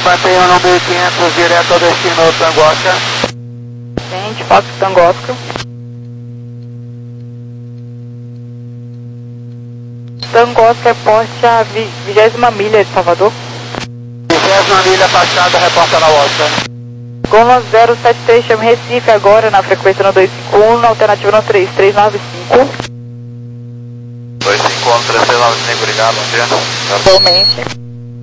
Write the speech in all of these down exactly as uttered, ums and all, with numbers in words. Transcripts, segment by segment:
mantenha no mil e quinhentos direto ao destino Tango Oscar. Gente, Fox Tango Oscar. Tango Oscar, porte a vigésima milha de Salvador. vigésima milha passada, reporta na Oscar. Goma zero sete três, chame Recife agora na frequência no dois cinco um, na alternativa no três três nove cinco. dois cinco um, três três nove cinco, obrigado, Antena. Atualmente.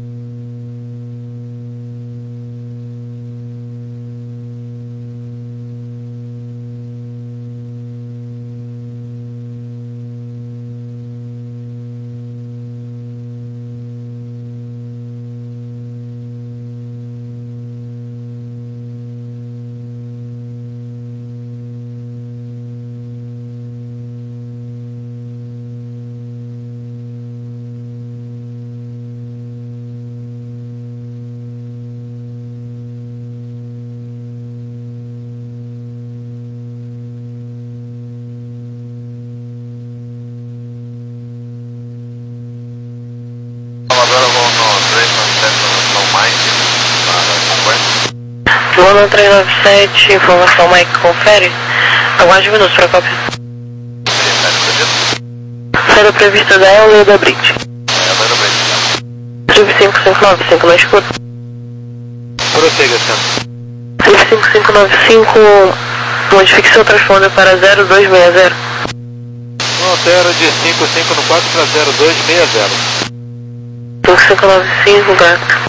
Agora vou no três nove sete, informação Mike, para conversa. Vou no três nove sete, informação Mike, confere. Aguarde um minuto para cópia. Série prevista da E L da Brit. É, vai no Brit. Trip cinco cinco nove cinco na escuta. Prossiga, Centro. Trip cinco cinco nove cinco, modifique seu transponder para zero dois seis zero. Um altero de cinco cinco no quatro para zero dois seis zero. cinco cinco nove cinco, gato.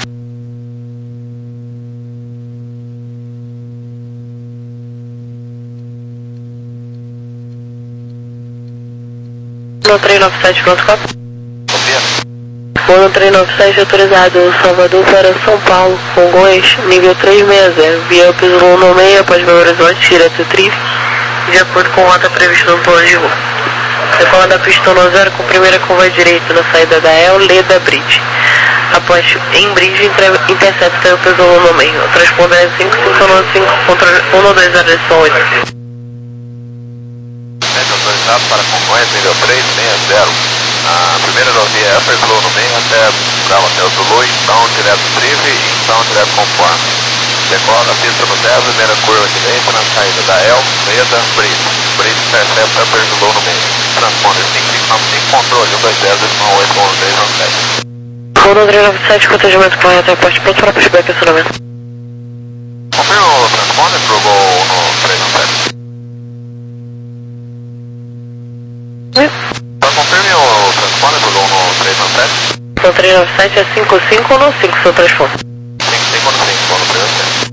No três nove sete, pronto, cópia. Vou no três nove sete, autorizado Salvador para São Paulo, Congonhas, nível três seis zero, via Piso no meio, após Belo Horizonte, direto Trif, de acordo com a rota prevista no plano de voo. Decola da pista no zero com primeira curva direita na saída da E L da Brit. Após em bridge, intercepta o Piso no meio. O transponder é cinco cinco nove cinco contra um dois zero oito. Autorizado para Congonhas, nível três seis zero. A primeira rodovia Upper Slow no meio até Bravo Hotel Zulu, então direto Trive e então direto conforme. Decola da pista no zero, primeira curva direita na saída da E L, Leda, Bridge. Bridge intercepta Upper Slow no meio. Transponder cinco cinco nove cinco, controle um dois zero um oito um três nove sete. Vou no três nove sete, protegimento correto, aposto pronto para pushback e acionamento. Confirma o transponder pro gol no três nove sete. Só confirme o transponder pro gol no três nove sete. No três nove sete é cinco cinco ou no cinco seu transponder? cinco cinco no cinco, gol no três nove sete.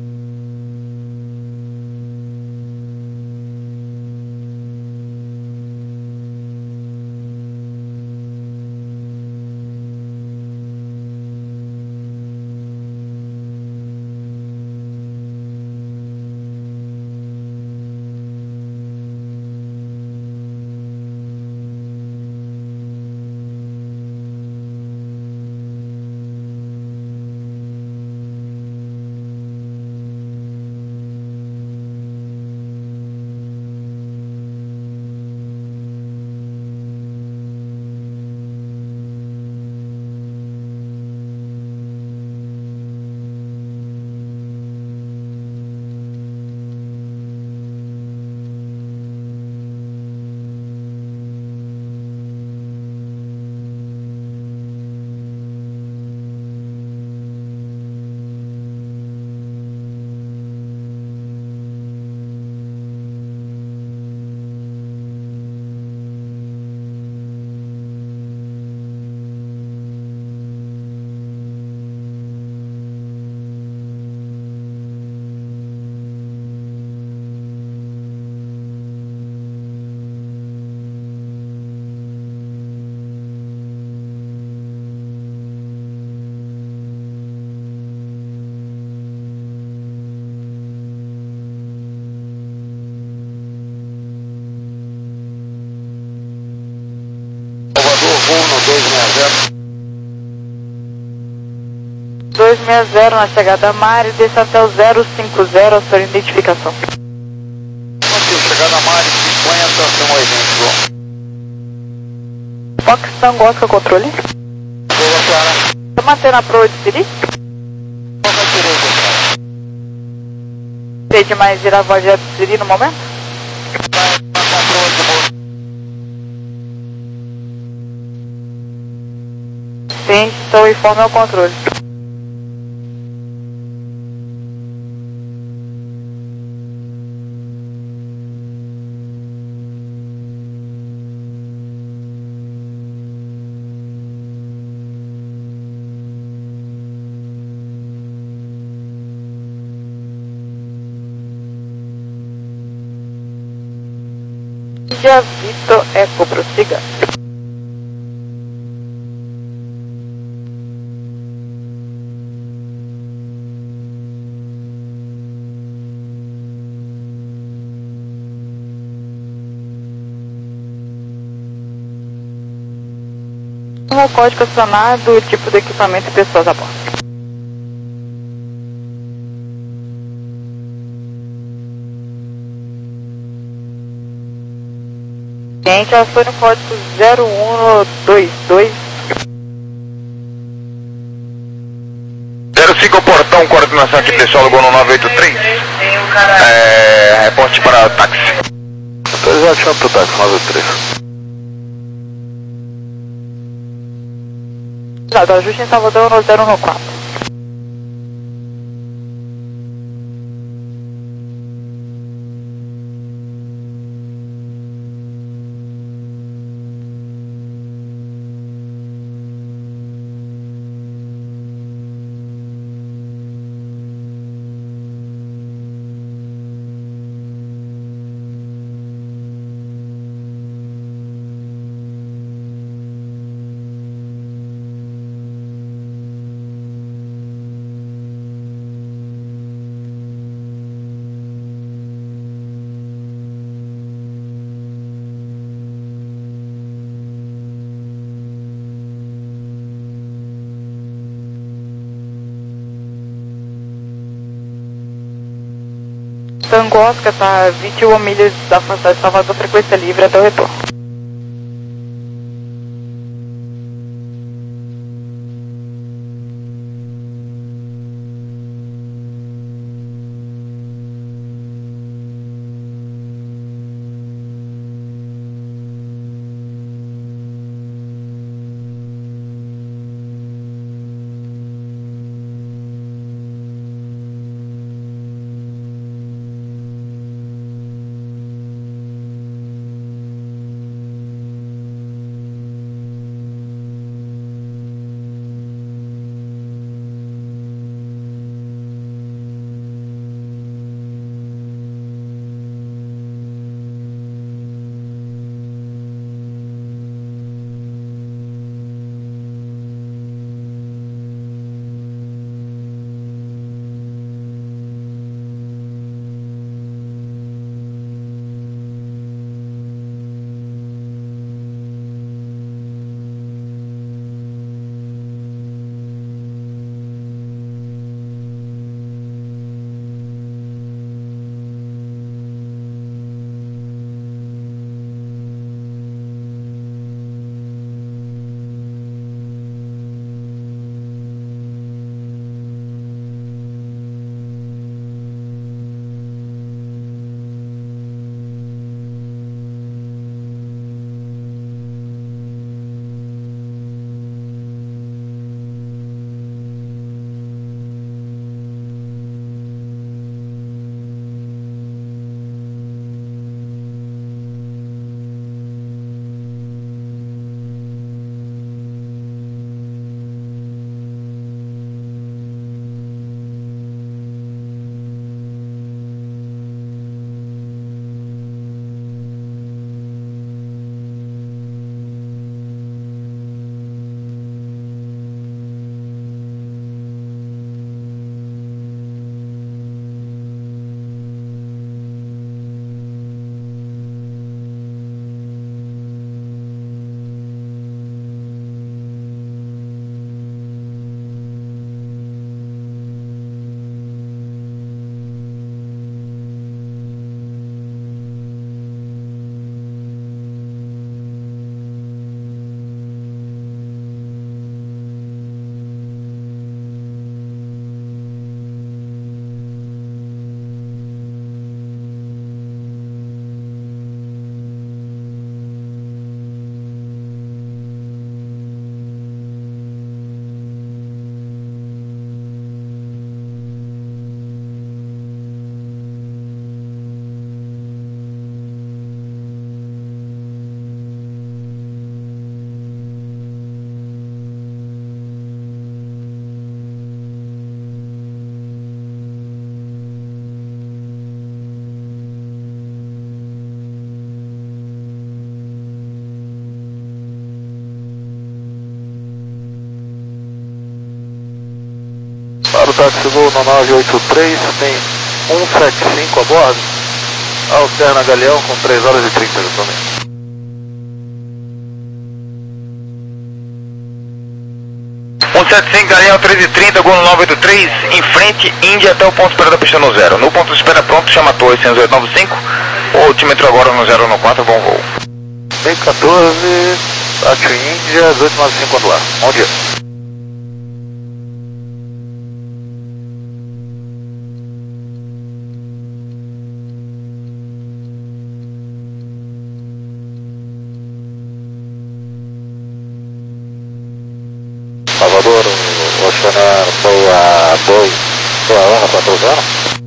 dois seis zero na chegada a Mari, desça até o zero cinco zero, a sua identificação. Ok, chegada a Mari, cinquenta, cento e oitenta. Fox Tango Oscar, controle. Boa, Clara. Tá mantendo a proa de Siri? Fox Rede mais irá voar Siri no momento? Sim, estou informe ao controle. Índia Vitor Eco, prossiga. O código acionado, o tipo de equipamento e pessoas a bordo. Cliente, acione o código zero um dois dois. zero cinco portão, coordenação aqui pessoal, Gol no nove oito três. É, reporte para táxi. Autorização para o táxi nove oito três. Dado, ajuste em Salvador no zero um quatro. Tango Oscar está vinte e uma milhas da fronteira de Salvador, frequência livre até o retorno. Paulo, táxi Gol no nove oito três, tem cento e setenta e cinco a bordo. Alterna Galeão com três horas e trinta de também. cento e setenta e cinco, Galeão três e trinta, Gol no nove oito três, em frente, Índia até o ponto de espera da pista no zero. No ponto de espera pronto, chama a torre seis oito nove cinco, o altímetro agora no zero no quatro, bom voo. B quatorze, Táxi Índia, dezoito nove cinco quando lá. Bom dia. Salvador, Oceanar, Boa dois, Boa um, quatro zero.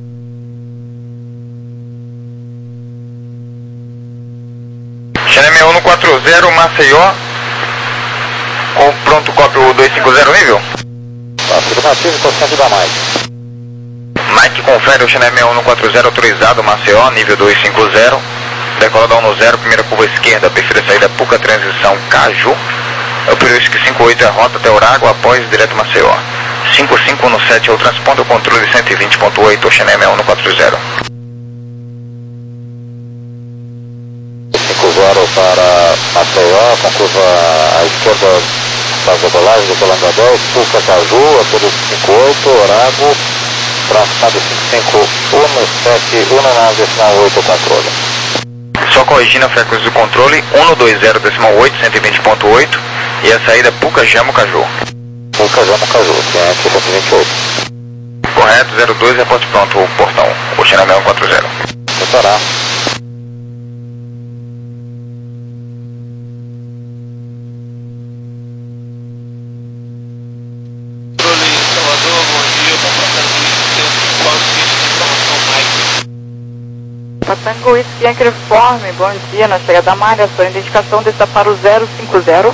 Xané um no quatro zero, Maceió, com pronto cópio dois cinco zero, nível? Afirmativo, constante da Mike. Mike confere o Xané um no quatro zero, autorizado, Maceió, nível dois cinco zero, decola da um no zero, primeira curva esquerda, perfil de saída, Puca, transição, Caju. É o período cinquenta e oito, é a rota até Orago, após direto Maceió. cinco cinco no sete é o transponder, o controle cento e vinte ponto oito, Xané um no quatro zero. cinco zero para Maceió, com curva à esquerda da decolagem do Colangador, Puca, Caju, a tudo cinquenta e oito, Orago, transponder cinco cinco um sete um nove decimal oito, controle. Só corrigindo a frequência do controle, um dois zero decimal oito, cento e vinte ponto oito, e a saída Puca, Jamo, Caju. Puca, Jamo, Caju, ciente cento e vinte e oito. Correto, zero dois, reporte pronto, o portão, o Xané um quatro zero. Preparar. Tango Whisky Yankee Uniforme, bom dia, na chegada da malha, sua identificação desta para o zero cinco zero.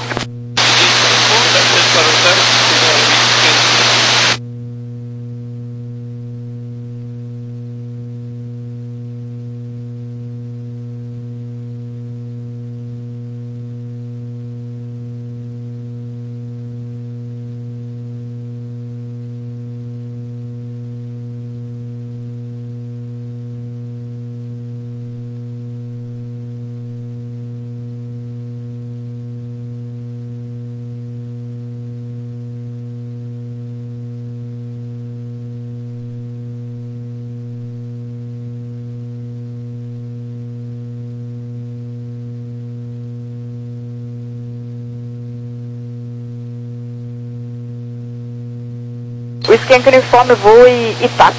O Skank Uniforme voe Itap.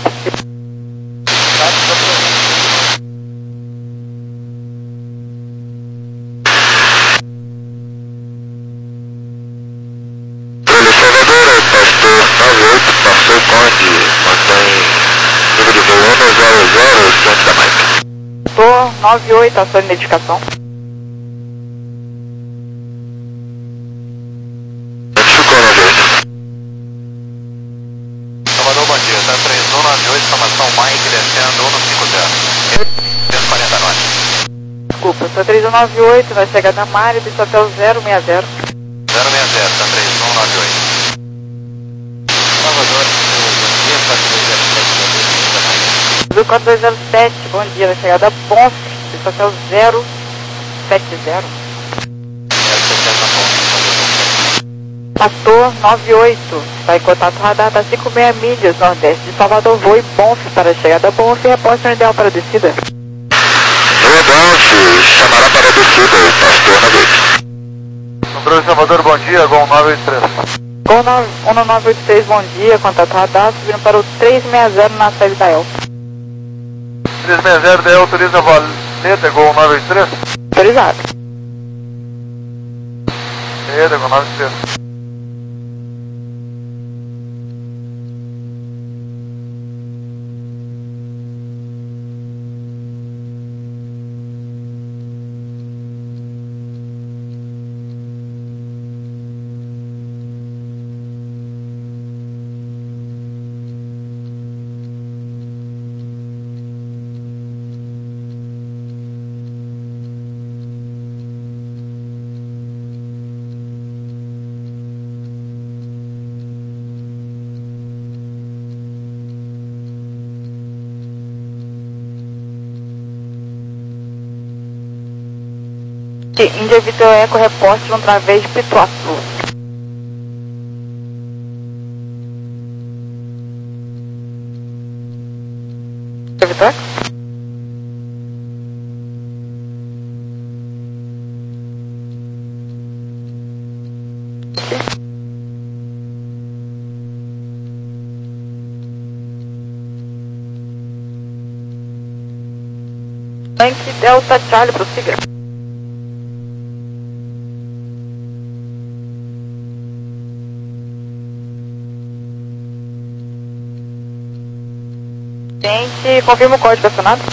Passou Conde, mantém nível de voo um zero zero, ciente da Mike. Tô nove oito, a sua identificação. Salvador, bom dia, tá três um nove oito, informação Mike descendo um no cinco zero. cento e quarenta knots. Desculpa, sou três um nove oito, na chegada da malha, desce até o zero seis zero. zero seis zero, tá três um nove oito. Salvador, bom dia, quatro dois zero sete. Do quatro dois zero sete, bom dia, na chegada da Ponce, desce até o zero sete zero. Pastor nove oito, está em contato radar, está cinco seis milhas, nordeste de Salvador, voe Bonf para a chegada Bonf e reposta no ideal para a descida. Voe Bonf, chamará para a descida, pastor na noite. Número de Salvador, bom dia, Gol nove oito três. Gol um nove oito seis, bom dia, contato radar, subindo para o três seis zero na saída da El. três seis zero, da El, autoriza a valeta, Gol nove oito três. Autorizado. Valeta, Gol nove oito três. Índia Vitor Eco, reporte no través de Pituaçu. Índia Vitor Eco? Yankee Delta Charlie, prossiga. Gente, confirma o código acionado.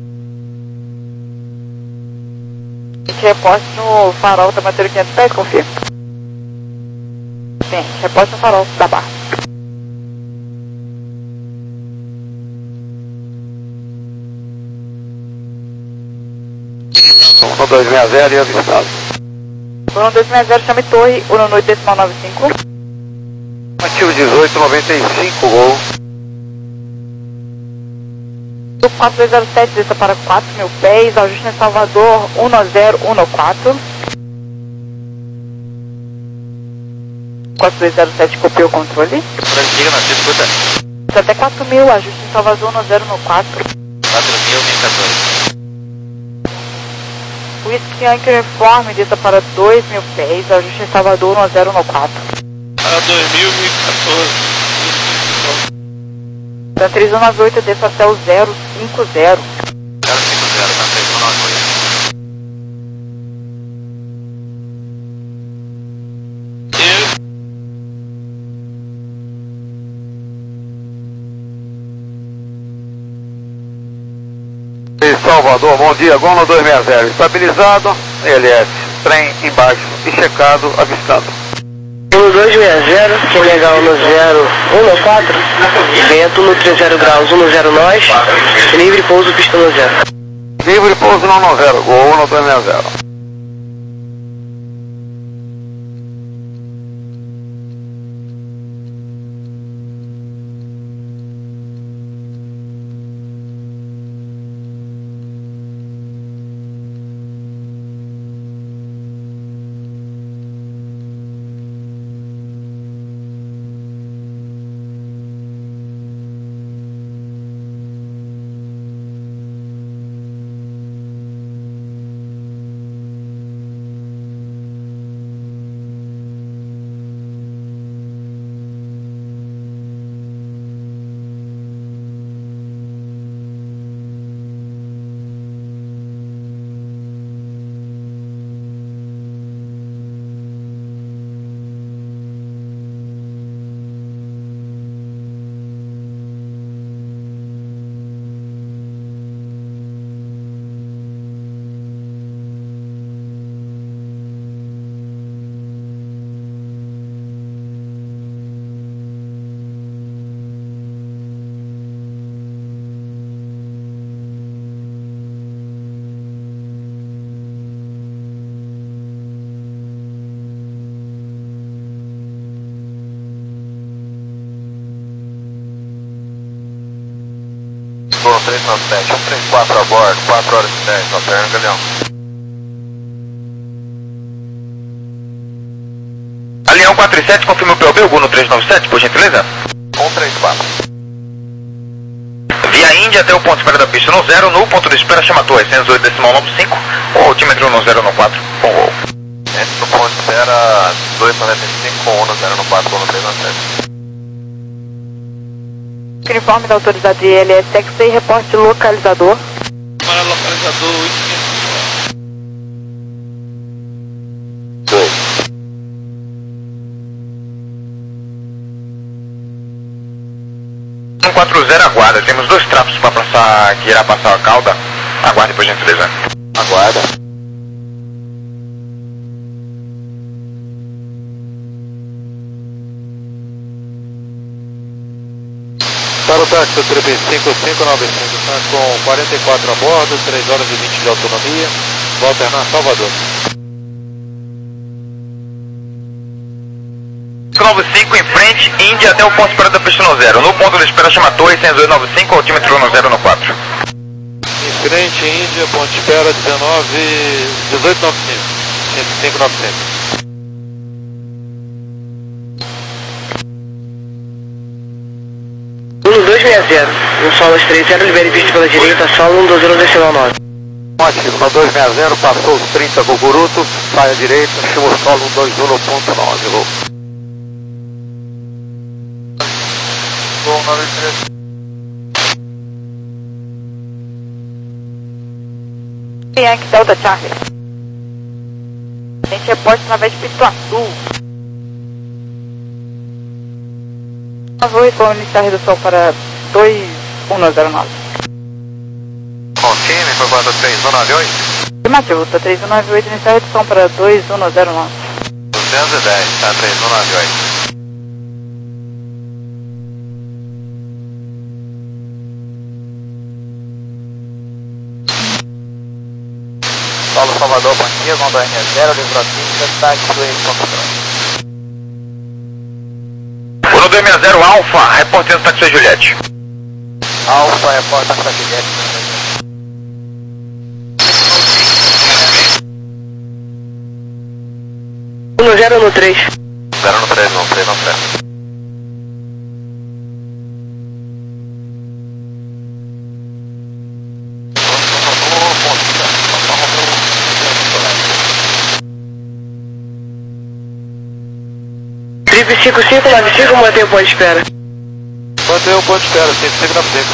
Gente, reporte no farol da matéria quinhentos pés, confirma. Sim, reporte no farol da barra. um dois seis zero e avistado. um dois seis zero, chame torre, Uno noite decimal noventa e cinco. Ativo dezoito noventa e cinco, gol. quatro dois zero sete, desça para quatro mil pés, ajuste em Salvador, um zero um quatro. quatro dois zero sete, copiou o controle. Diga, não, escuta. Até quatro mil, ajuste em Salvador, um zero um quatro. quatro mil, mil e quatorze. Whisky Yankee Uniforme, desça para dois mil pés, ajuste em Salvador, um zero um quatro. Para dois mil, mil e quatorze. Santa três um nove oito, desça até o zero cinco zero. zero cinco zero, Santa três um nove oito. Salvador, bom dia, Gol no dois seis zero, estabilizado, L S, trem embaixo e checado, avistado. No dois seis zero, que é legal no zero um quatro, vento no trinta graus, um zero nós, livre pouso, pista no zero. Livre pouso no um zero, Gol no dois seis zero. três nove sete, um três quatro a bordo, quatro horas e dez, alterna, Galeão. Galeão quatro e sete, confirma o P O B, o Gol no três nove sete, por gentileza. um três quatro. Via Índia até o ponto de espera da pista no zero, no ponto de espera chama torre, seiscentos e oito decimal noventa e cinco, o altímetro no zero um quatro, com gol. Entre no ponto de espera dois noventa e cinco com um zero um quatro, Gol no três nove sete. Uniforme da autoridade de L S X e reporte localizador. Para localizador, dois. um quatro zero, aguarda, temos dois trapos para passar, que irá passar a cauda. Aguarde, por gentileza. Aguarda. Para o táxi três cinco cinco nove cinco, está com quarenta e quatro a bordo, três horas e vinte de autonomia, vou alternar Salvador. nove cinco em frente, Índia até o ponto de espera da pista no zero. No ponto de espera chama torre, seiscentos e oito noventa e cinco, altímetro no zero um quatro. Em frente, Índia, ponto de espera dezenove, dezoito noventa e cinco. cento e cinco, novecentos. um dois seis zero, no solo três zero, libere pista pela direita, solo um dois zero decimal nove. Ótimo, no dois seis zero, passou os trinta Guguruto, sai à direita, chama o solo um dois um ponto nove. Vou. Gol nove três. Yankee Delta Charlie. A gente reporta através de Pito Azul. Vou vou iniciar a redução para dois um zero nove. Confirme, foi quatro três um nove oito. Afirmativo, tá três um nove oito, iniciar a redução para dois um zero nove. duzentos e dez, tá três um nove oito. Paulo Salvador, bom dia, Gondor N zero, livro a pista, taxiway control. Bruno dois seis zero Alfa, reportando táxi Juliette. Alfa, reporta para Juliette. um zero no três. zero no três, não, três não três. Trip cinco cinco nove cinco, mantém o ponto de espera. Mantém o ponto de espera, cinco cinco nove cinco.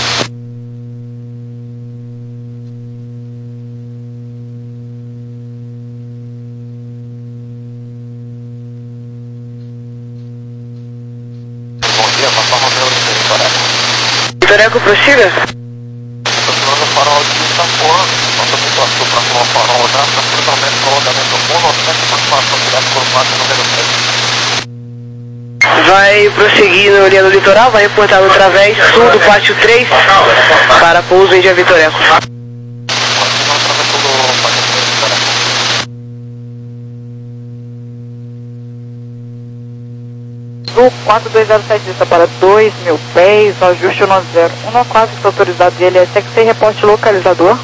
Bom dia, Papa Romeu de Vitoré. Vitoreco, prossiga. Estou tirando o farol de Itapuã, nossa população para o farol já, está totalmente prolongamento monocentre, participação direta por parte número três. Vai prosseguir na linha do litoral, vai reportar no través sul do pátio três para pouso em Dia Vitoreco. Sul quatro dois zero sete, lista para dois mil pés, ajuste um zero um quatro, está autorizado de L S X, reporte localizador.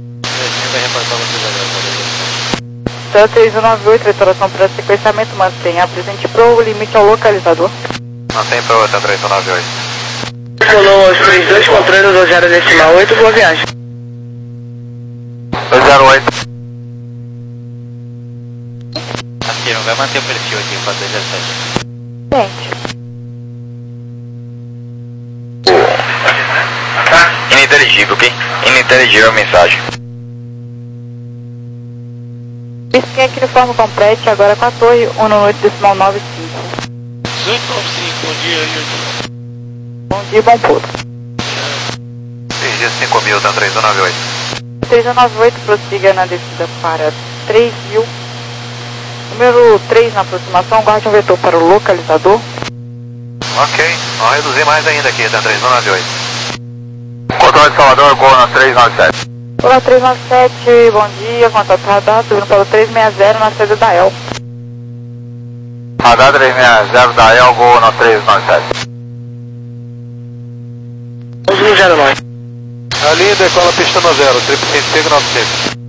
Então, três um nove oito, restauração para sequenciamento, mantenha a presente pro o limite ao localizador. Mantém para outra, três um nove oito. Pulou aos três dois, controle dois zero decimal oito, boa viagem. dois zero oito. Aqui, não vai manter o perfil aqui, quatro dois zero sete. Gente. Ininteligível, ok? Ininteligível a mensagem. Pisquinha aqui no forma complete, agora com a torre um oito decimal nove cinco. dezoito nove cinco, bom dia, Yuri. Bom dia, bom pulo. G cinco mil, tá três um nove oito. três um nove oito, prossiga na descida para três mil. Número três na aproximação, guarde um vetor para o localizador. Ok, vamos reduzir mais ainda aqui, tá três um nove oito. Controle de Salvador, gol na três nove sete. Olá, três nove sete, bom dia, contato radar, subindo para o três seis zero na saída da El. Radar três seis zero da El, gol na três nove sete. um zero nove. Ali, decola pista no zero, trip cinco cinco nove cinco.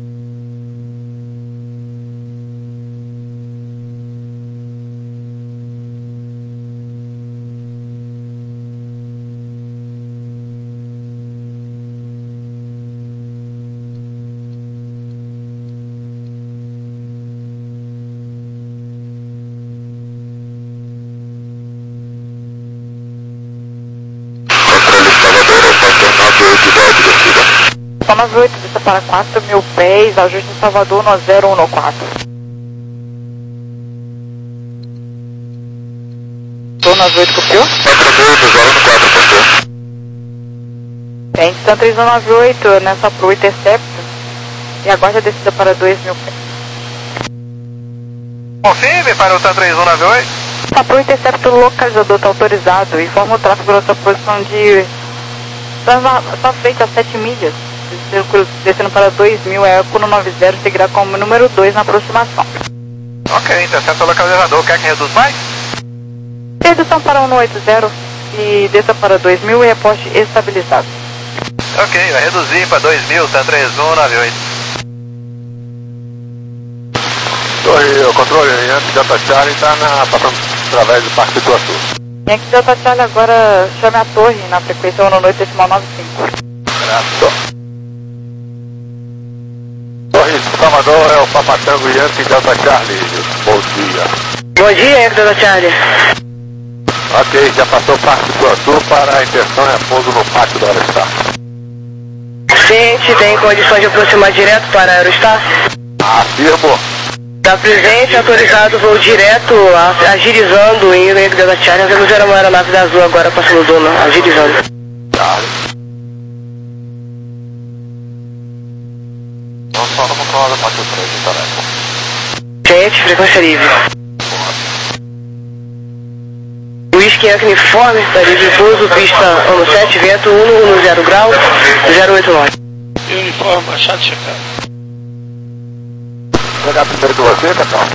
nove oito, vista para quatro mil pés, ajuste em Salvador no zero um quatro. Tô nove oito, copiou? Tem, então três um nove oito, nessa pro Intercept, e aguarde a descida para dois mil pés. Confirme para o três um nove oito. Tá pro Intercept, o localizador está autorizado, informa o tráfego na sua posição de... sua frente a sete milhas. Descendo para dois mil, é Eco no nove zero, seguirá como número dois na aproximação. Ok, intercepta o localizador, quer que reduz mais? Redução para um oito zero e desça para dois mil e reporte estabilizado. Ok, vai reduzir para dois mil, tá três um nove oito. Torre, o controle, Yankee Delta Charlie está passando através do Parque do Açu. Yankee Delta Charlie agora chame a torre na frequência um oito decimal nove cinco. Graças. Torre Salvador é o Papatango Yankee Delta Charlie. Bom dia. Bom dia, Yankee Delta Charlie. Ok, já passou o Parque do Açu para a intenção é pouso no Pátio do Aerostar. Gente, tem condições de aproximar direto para a Aerostar? Afirmo. Está presente, autorizado voo direto, agilizando em Yankee Delta Charlie. Nós vemos uma aeronave da Azul agora passando zona, agilizando. Charlie. Não só no controle da Pátio três em tarefa. Gente, frequência livre. Whisky Yankee uniforme, está livre pouso, pista ano sete, vento um no zero grau, zero oito nove. Uniforme, Machado chegando. Vou chegar primeiro que você, Capitão?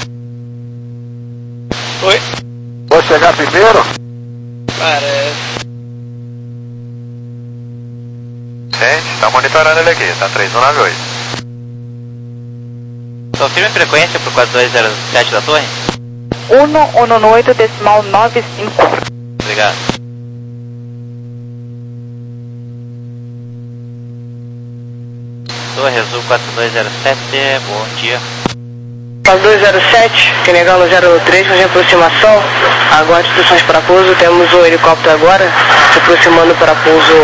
Oi? Vou chegar primeiro? Parece. Gente, tá monitorando ele aqui, tá três um nove oito. Confirme a frequência pro quatro dois zero sete da torre? um um oito decimal nove cinco. Obrigado. Torre Azul quatro dois zero sete, bom dia. quatro dois zero sete, Senegal zero três, fazendo aproximação. Aguarde instruções para pouso. Temos um helicóptero agora se aproximando para pouso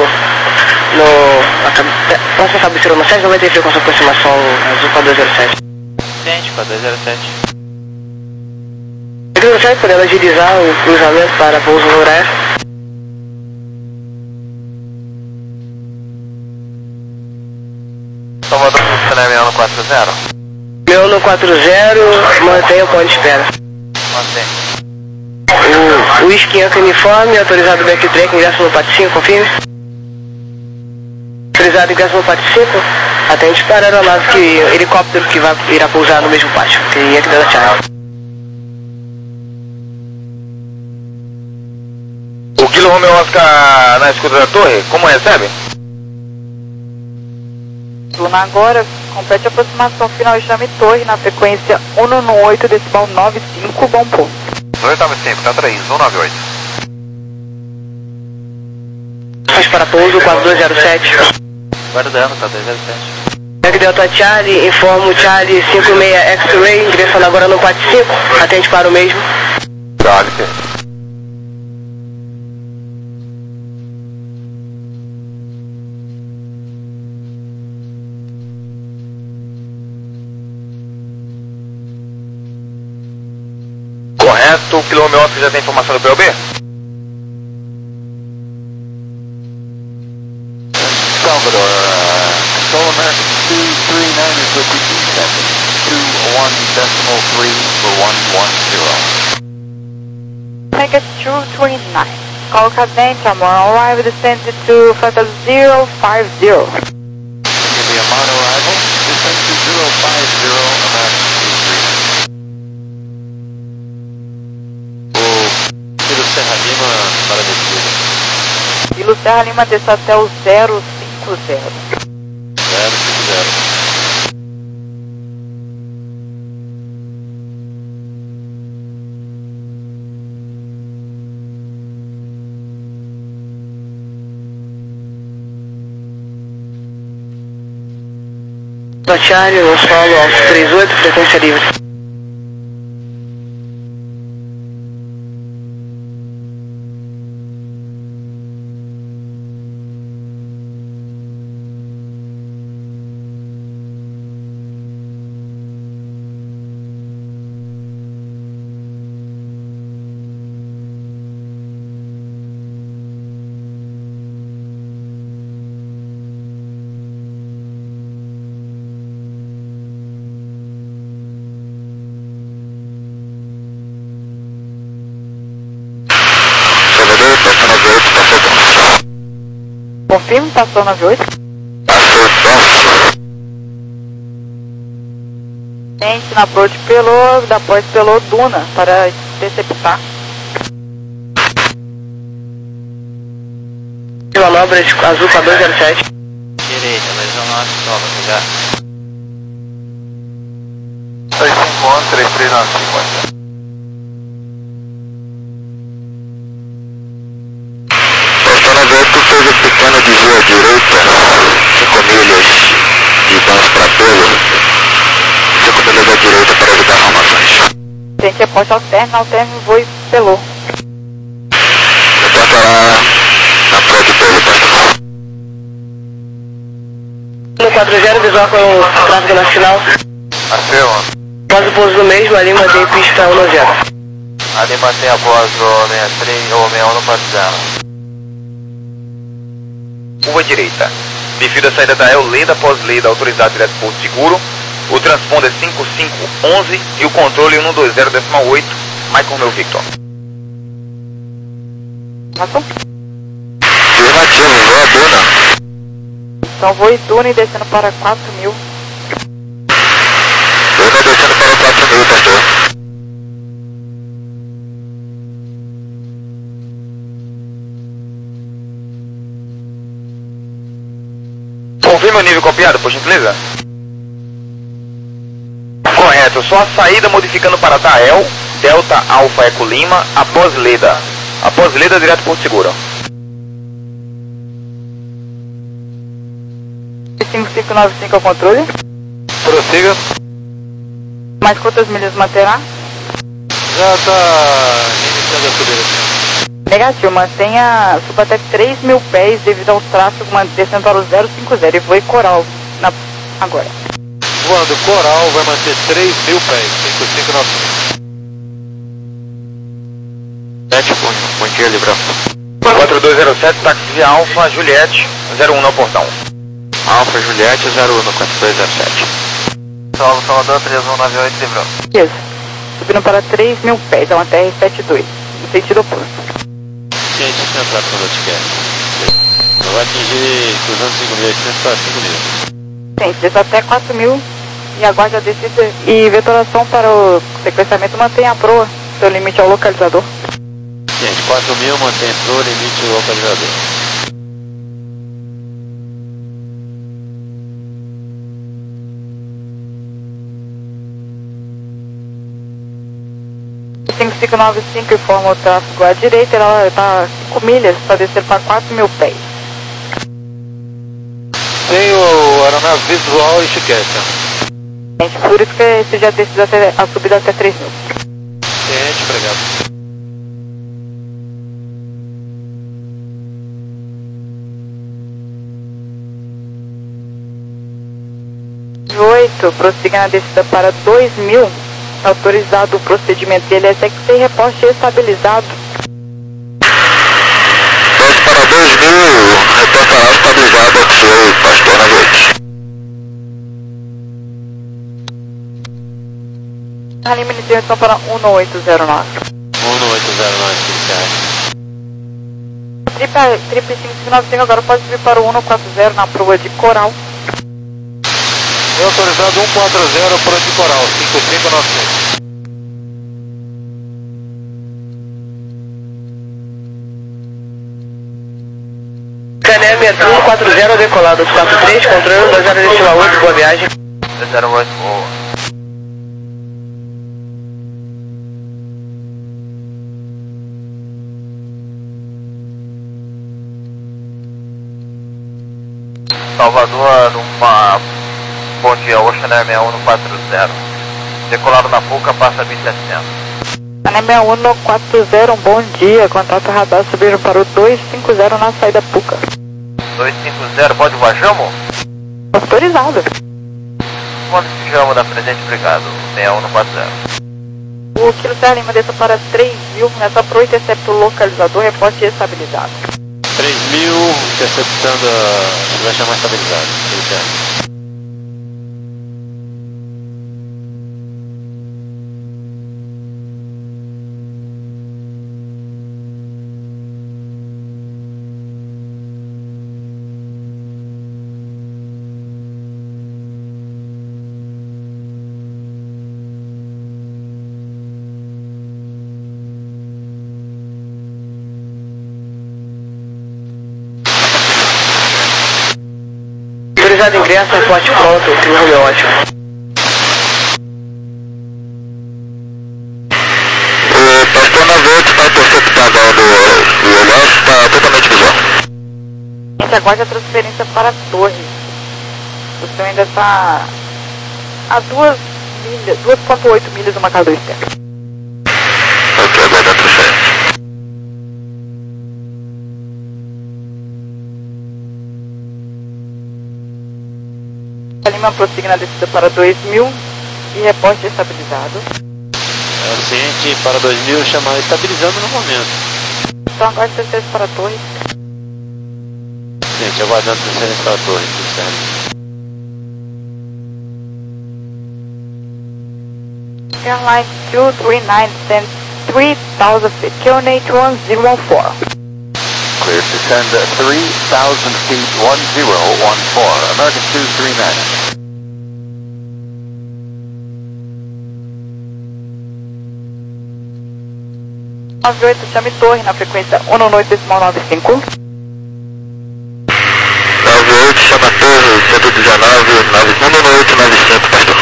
no. Próxima cabeceira no sete noventa e três com sua aproximação Azul quatro dois zero sete. Gente, quatro dois zero sete. quatro dois zero sete, podendo agilizar o cruzamento para pouso no horário. Salvador, Cinema um quatro zero. Meu no quatro zero, mantenha o ponto de espera. Mantém. O Whisky Yankee uniforme, autorizado backtrack, ingresso no Pátio cinco, confirme. Autorizado ingresso no Pátio cinco, atende para a aeronave que, helicóptero que vai, irá pousar no mesmo pátio, que é Yankee Delta Charlie. O Kilo Romeo Oscar na escuta da torre, como recebe? Luna agora, complete a aproximação final e chame torre na frequência um um oito decimal nove cinco, bom pouso. dois nove cinco, tá três um nove oito. Faz para pouso quatro dois zero sete. Guardando, quatro dois zero sete. Yankee Delta Charlie, informo Charlie cinco seis X-Ray, ingressando agora no Pátio cinco, atende para o mesmo. Charlie. Correto, o Kilo Romeo Oscar já tem informação do P O B? Salvador, uh, Control American two three nine is with the descent. two one decimal three for one one zero. Mega two three nine. Call cadente, amor, arrive descended to flight zero five zero. Give me a mono arrival, descent to zero five zero, American two three nine. O Kilo Serra Lima para descida. Kilo Serra Lima desce até o zero cinco zero. zero cinco zero. Delta Charlie, no solo Alto trinta e oito, frequência livre. Confirme, passou nove oito. Gente, na approach pelo, da pós pelo Duna, para interceptar. Manobras Azul quatro dois zero sete. Direita, dois um nove, toma, obrigado. seis cinco onze, três três nove cinco. Tu fez o pequeno desvio à direita, cinco milhas de Vans para Pelo, cinco milhas à direita para evitar formações. Gente, reporte ao término, ao término, voo e pelou. Reportará na praia de Pelo, pastor. No quatro zero, visual com o tráfego nacional. Afirma. Após o pouso do mesmo, ali mantém pista um zero. Ali mantém a voz do sessenta e três ou sessenta e um no quatro zero. Curva direita. Devido à saída da El Leda, pós-Leda, autorizado direto por seguro. O transponder é cinco cinco um um e o controle um dois zero oito. Michael Meu Victor. Matou? Afirmativo, vou a Duna. Então voo e Duna e descendo para quatro mil. Duna descendo para quatro mil, pastor. Confirme o nível copiado, por gentileza. Correto, só a saída modificando para Tael, Delta Alfa Eco Lima, após Leda. Após Leda, direto por seguro. cinco cinco nove cinco ao controle. Prossiga. Mais quantas milhas manterá? Já está iniciando a subida. Negativo, mantenha, suba até três mil pés devido ao tráfego, descendo para o zero cinco zero e voe Coral na, agora. Voando Coral, vai manter três mil pés, cinco cinco nove cinco. sete, bom dia, Librão. quatro dois zero sete, táxi Alfa, Juliette, zero um no portão. Alfa, Juliette, zero um no quatro dois zero sete. Salvo, Salvador, três um nove oito, Librão. Isso, subindo para três mil pés, é uma T R setenta e dois, no sentido oposto. Ciente central para o Notcast. Vai atingir cruzando cinco mil, oitocentos para cinco mil. Gente, desça até quatro mil e aguarde a descida e vetoração para o sequenciamento, mantenha a proa, seu limite ao localizador. Gente, quatro mil, mantém proa, limite localizador. cinco cinco nove cinco informa o tráfego à direita, ela está cinco milhas para descer para quatro mil pés. Tem o aeronave visual e chiqueta. Gente, por isso que esse já desceu até a subida até três mil. Ciente, obrigado. oito, prossiga na descida para dois mil. Autorizado o procedimento dele é até que sem reposte estabilizado. Desce para dois mil, reportará estabilizado ao seu pastor na noite. A linha de direção para um oito zero nove. um oito zero nove, Triple, triple cinco cinco nove cinco agora pode subir para o um quatro zero na proa de Coral. É autorizado um quatro zero para de Coral, cinco cinco nove cinco. Cané um quatro zero decolado, quatro três, controle dois zero oito, boa viagem. dois zero oito, boa. Salvador, uma... Bom dia, Ocean Air sessenta e um no quatro zero. Decolado na Fuca, passa mil e setecentos. Ané sessenta e um no quatro zero, um bom dia. Contato radar subiram para o dois cinco zero na saída Puca. dois cinco zero, pode voar Jamo? Autorizado. Quando se Jamo da presente, obrigado. sessenta e um no quatro zero. O Kilo Serra Lima desça para três mil, nessa proa intercepta o localizador, reporte estabilizado. três mil, interceptando a... vai chamar estabilizado. Autorizado ingresso, reporte pronto, o clima é ótimo. aguarde a transferência para a torre. O seu ainda está a duas milhas, duas vírgula oito milhas do marcador externo. Ok, aguarde a transferência. Lima prossiga na descida para dois mil e reporte estabilizado. Ascente para dois mil, chamar estabilizando no momento. Então aguarde transferência para a torre. Gente, aguardando transferência para a torre, tudo certo. Airline two three nine send three thousand feet, Q N H one zero one four. Clear to send three thousand feet, one zero one four, American two three nine. nove oito, chame torre na frequência um nove oito decimal nove cinco. nove oito, chama torre, cento e dezenove, um nove oito nove cinco, pastor.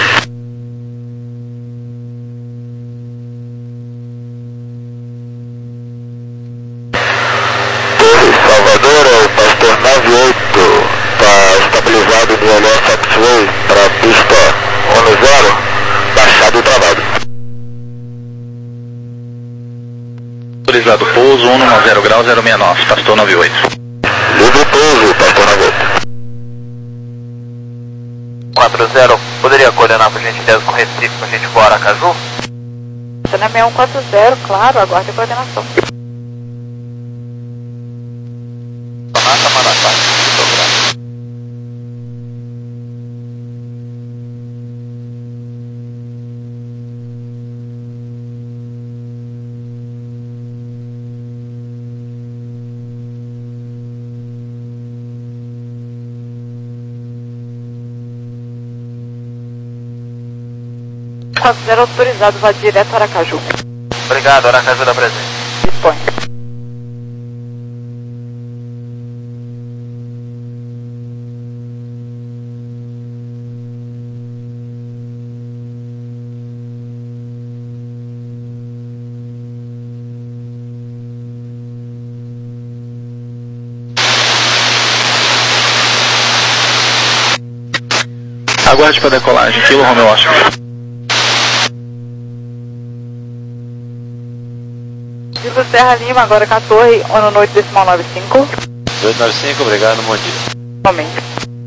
Torre, Salvador, é o pastor nove oito, está estabilizado no L S X-Way para a pista um zero, baixado e travado. Autorizado pouso, um nove zero grau, zero seis nove, pastor nove oito. Livre pouso, pastor nove oito. quatro zero, poderia coordenar por gentileza com Recife para a gente voar a Aracaju? Você não é um quatro zero, claro, aguarde a coordenação. Sonata Manacá, programa. quatro zero autorizado, vá direto a Aracaju. Obrigado, Aracaju da presença. Dispõe. Aguarde para decolagem, Kilo Romeo Oscar. Vivo Serra Lima, agora com a torre um nove oito decimal nove cinco. dois nove cinco, obrigado, bom dia. Momento.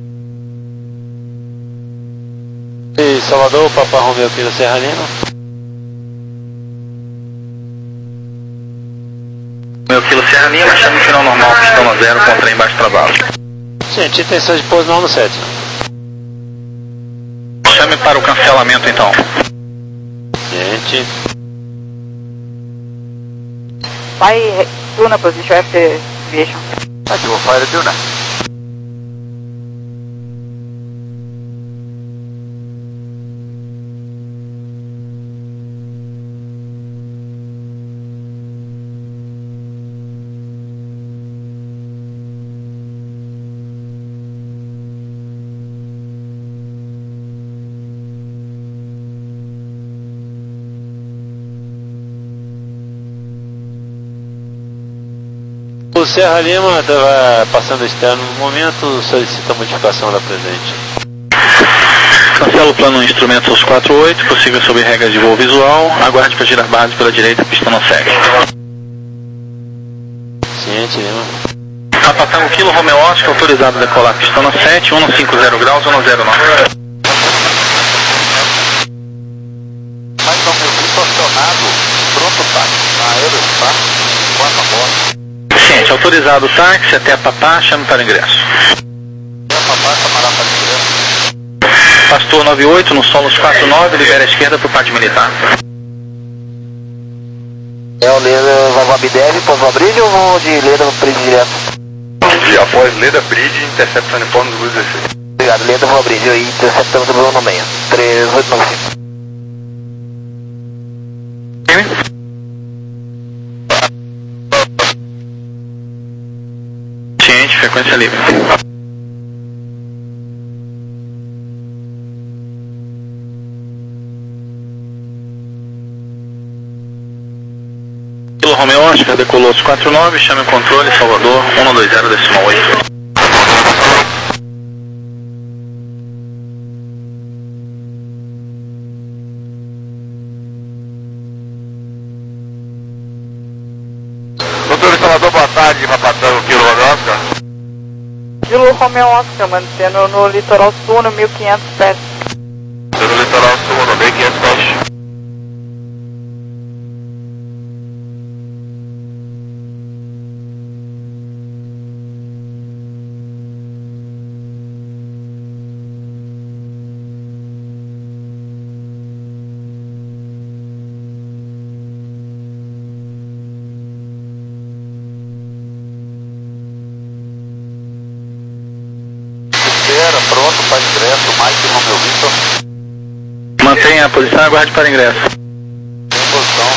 E Salvador, Papa Romeo aqui da Serra Lima. Meu Kilo Serra Lima, chame final normal, pistão no zero, com trem baixo trabalho. Gente, intenção de pouso não no sete. Chame para o cancelamento então. Gente. Vai, Duna position after deviation. Aqui, vou fire Duna. O Serra Lima estava passando externo no momento, solicita a modificação da presente. Cancela o plano instrumentos quatro oito, possível sob regras de voo visual, aguarde para girar base pela direita, pista não segue. Ciente, Lima. Papatango Kilo Romeo Oscar, autorizado a decolar pista no sete, um cinquenta graus, um zero nove. Mais um meu distorcionado, pronto táxi, na Aerostar, quatro a bordo. Gente, autorizado o táxi até a Papá, chame para o ingresso. Até a Papá, camarada para ingresso. Pastor nove oito, no Solos quatro nove, libera a esquerda para o pátio militar. É o Leda Vava Bideve, pós Bridge ou vou de Leda Bridge direto? E após Leda Bridge, intercepta o uniforme do Luz dezesseis. Obrigado, Leda Vava Bridge, aí interceptamos do Bruno Meia, três oito nove cinco. Ciente, frequência livre. Kilo Romeo Oscar, decolou os quatro nove, chame o controle, Salvador, um dois zero decimal oito. Tarde, Papatango, Kilo Oscar. Kilo Romeo Oscar, mantendo no litoral sul, no mil e quinhentos pés. No litoral sul, no mil e quinhentos pés. Pronto, faz ingresso, Mike Romeo Victor. Mantenha a posição e aguarde para ingresso. Tem posição,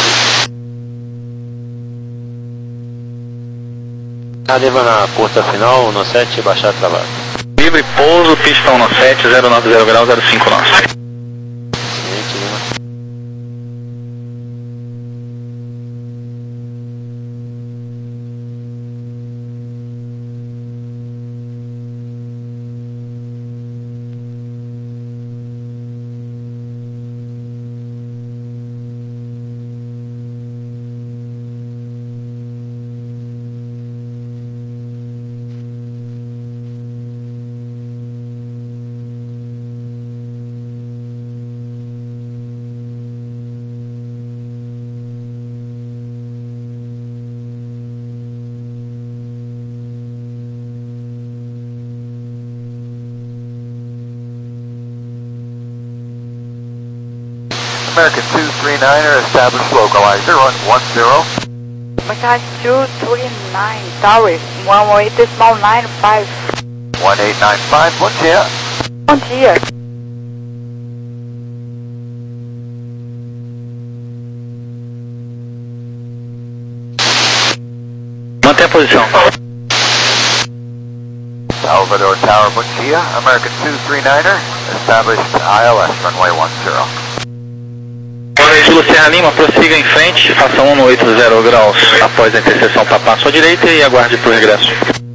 Arriba na curta final, no sete, baixar travado. Livre pouso, pistão no sete, zero nove zero grau, zero cinco nós. Ciente, Lima. American two three niner, established localizer, run one zero. American two three nine, Tower, one eight decimal nine five. one eight nine five, bom dia. Bom dia. Mantenha a posição. Salvador Tower, bom dia. American two three niner, established I L S, runway one zero. Estilo Serra Lima, prossiga em frente, faça um no oito zero graus após a interseção Papá à sua direita e aguarde para o regresso.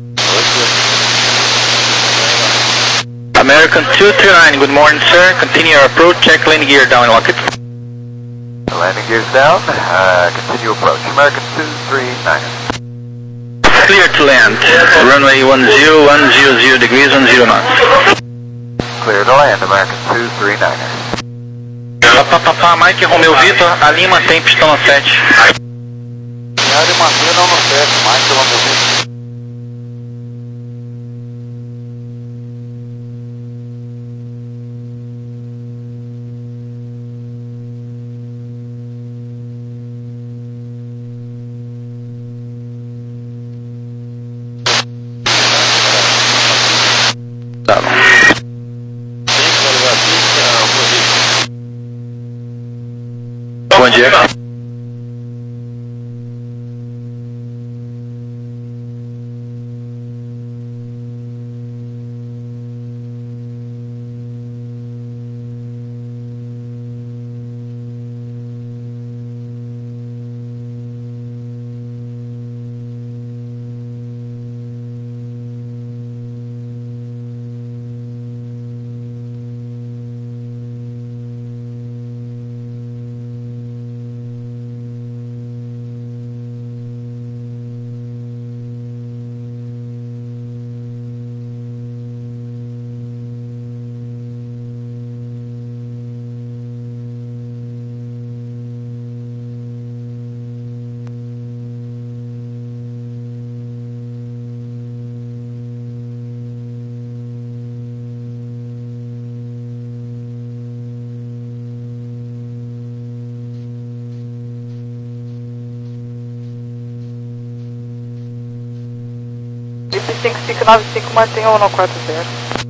American two three nine, good morning sir, continue your approach, check landing gear down and lock it. Landing gears down, uh, continue approach. American two three niner. Clear to land, runway one zero one zero zero degrees, one zero knots. Clear to land, American two three niner. Papá, papá, Mike Romeo Victor, a Lima tem pistão no sete. Área mantendo no sete, Mike Romeo Victor. Tá bom. Bom dia. cinco cinco nove cinco, mantenha um no quatro zero.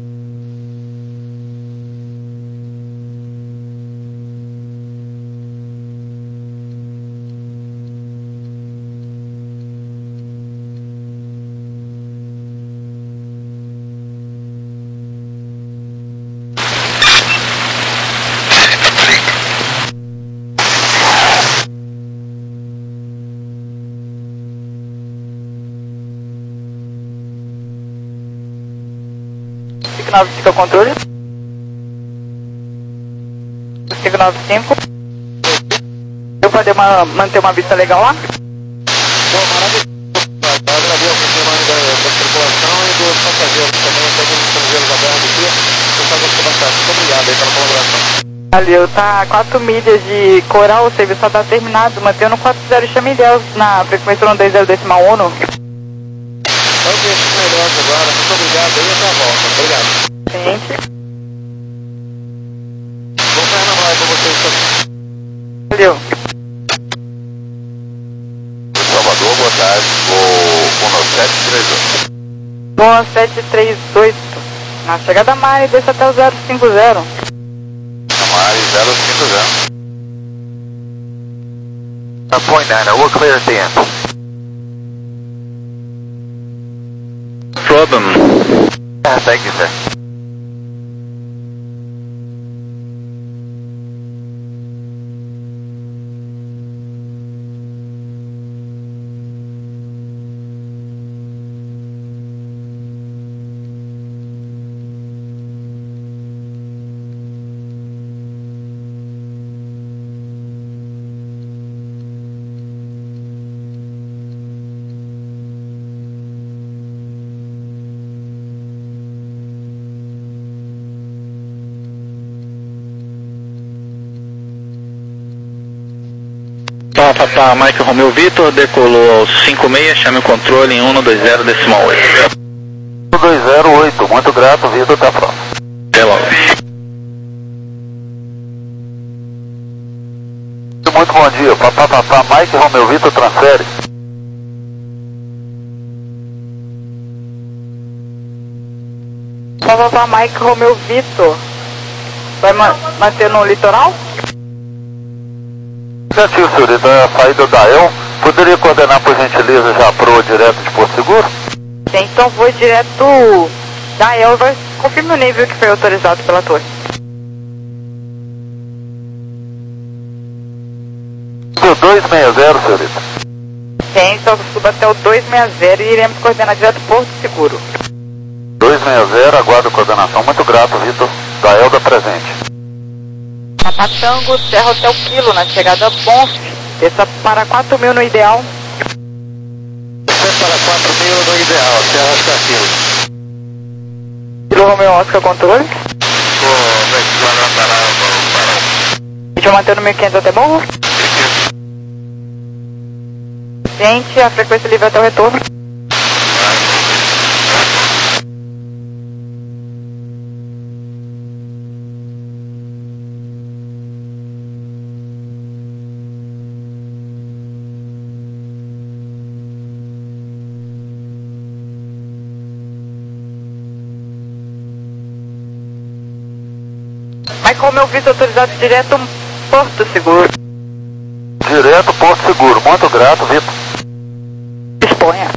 cinco nove cinco é o controle. cinco nove cinco. Eu poder ma manter uma vista legal lá? Pô, maravilhoso. Parabéns pela colaboração. Valeu, tá quatro milhas de coral, o serviço só tá terminado, mantendo quatro zero chame Deus na frequência um dois zero decimal um. Eu deixo melhor agora, muito obrigado aí, até a volta. Obrigado. Gente. Vou sair na live pra vocês também. Valeu. Salvador, boa tarde, vou um sete três oito. um sete três oito. Na chegada Mari, desce até o zero cinco zero. Mari zero cinco zero. Uh, point nine, we'll clear at the end. Problem. Yeah, thank you, sir. Papa, Papa, Mike Romeo Vitor, decolou aos cinco seis, chame o controle em um dois zero decimal oito. um dois zero oito, muito grato, Vitor, até a próxima. Até logo. Muito bom dia, Papá, Papá, Mike Romeo Vitor, transfere. Papá Mike Romeu Vitor. Vai ma manter no litoral? Negativo, senhorita, a saída da E L, poderia coordenar por gentileza já pro direto de Porto Seguro? Sim, então vou direto da Elva, confirme o nível que foi autorizado pela torre. dois seis zero, senhorita. Sim, então suba até o dois seis zero e iremos coordenar direto Porto Seguro. dois seis zero, aguardo coordenação. Muito grato, Vitor, da Elda presente. Papatango, Serra Hotel Quilo, na chegada Bonf. Desça para quatro mil no ideal. Desça para quatro mil no ideal, Serra Hotel Quilo. Kilo Romeo Oscar, controle. Deixa eu manter no mil e quinhentos até morro. Gente, a frequência livre até o retorno. Mas como eu vi autorizado direto Porto Seguro. Direto Porto Seguro, muito grato, Vitor. Disponha.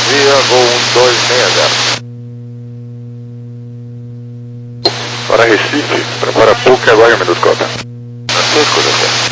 via Gol um dois seis zero. Para Recife, prepara PUC, agora um minuto, cota. Francisco, José.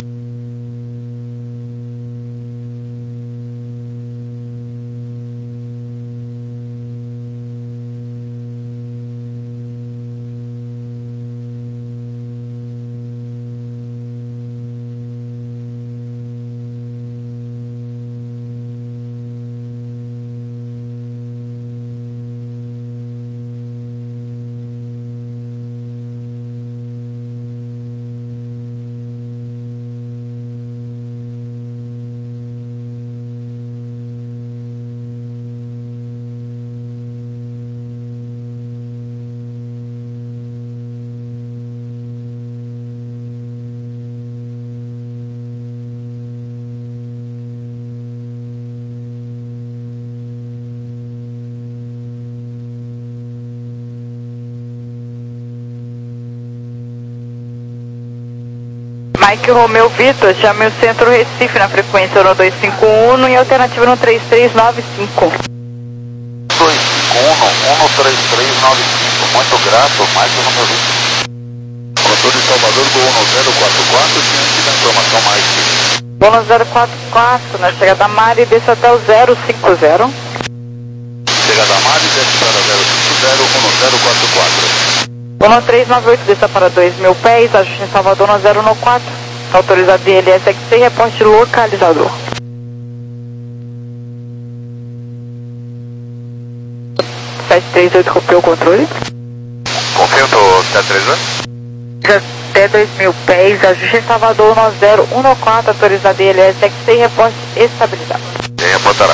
Mike Romeu Vitor, chame o Centro Recife na frequência no dois cinco um e alternativa no três três nove cinco. dois cinco um, um três três nove cinco, muito grato, Mike Romeu Vitor. Controle de Salvador, Gol um zero quatro quatro, diante da informação Mike. Gol zero quatro quatro, na chegada da Mari, desce até o zero cinco zero. Chegada a Mari, desce para zero cinco zero, um zero quatro quatro. um três nove oito, desça para dois mil pés, ajuste em Salvador no zero um quatro. Autorizado D L S X C, reporte localizador. sete três oito, copiou o controle. Confirma o sete três oito? Até dois mil pés, ajuste em Salvador no zero um quatro, autorizado D L S X C, reporte estabilizado. Quem reportará?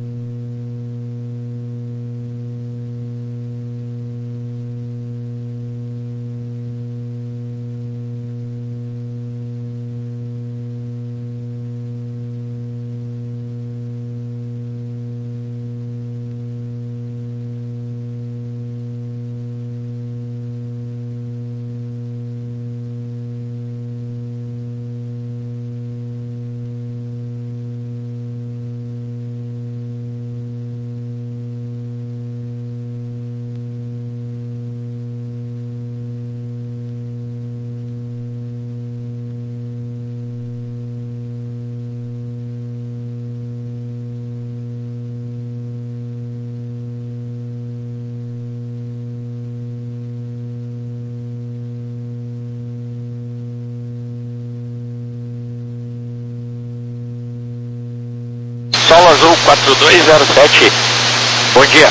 Sol Azul quatro dois zero sete, bom dia.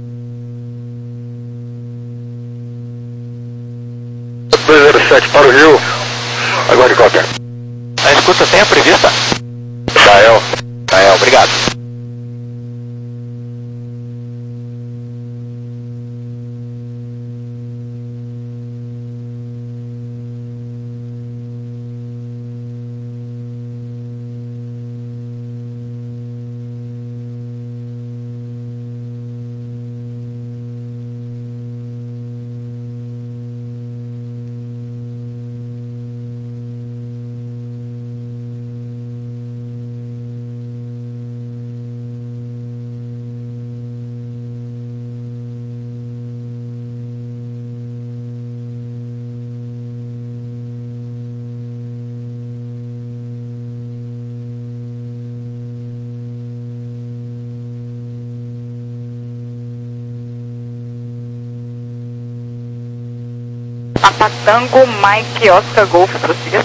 dois zero sete para o Rio, aguarde qualquer. A escuta tem a prevista? Israel. Israel, obrigado. Patango, Mike, Oscar, Golf, prossiga.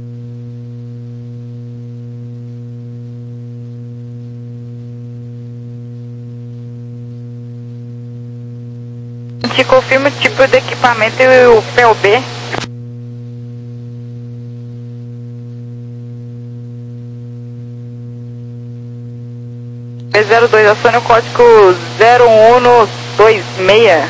Te confirma o tipo de equipamento e o P O B. P zero dois, acione o código zero um dois seis.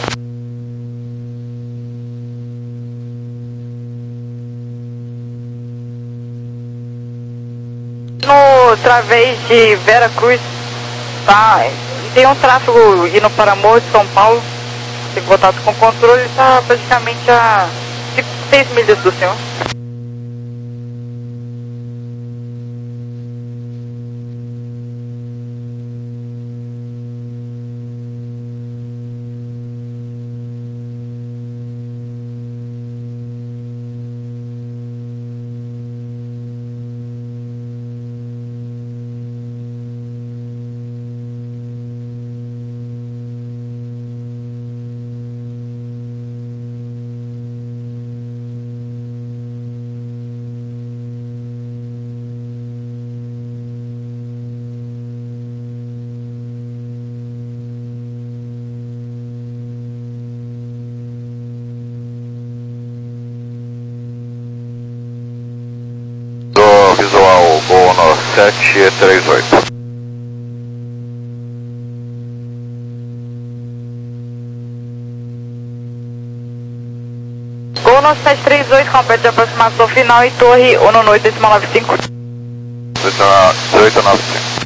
No través de Vera Cruz, tá? Tem um tráfego indo para Morro de São Paulo. Tem contato com o controle, está praticamente a seis milhas do senhor. sete três oito. Gol nove sete três oito, compete de aproximação final em torre um nove oito decimal nove cinco. oito nove cinco.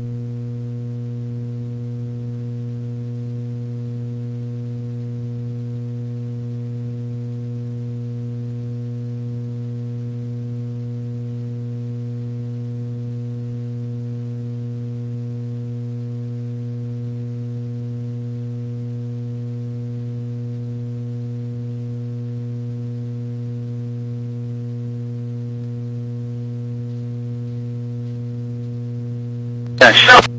Chão.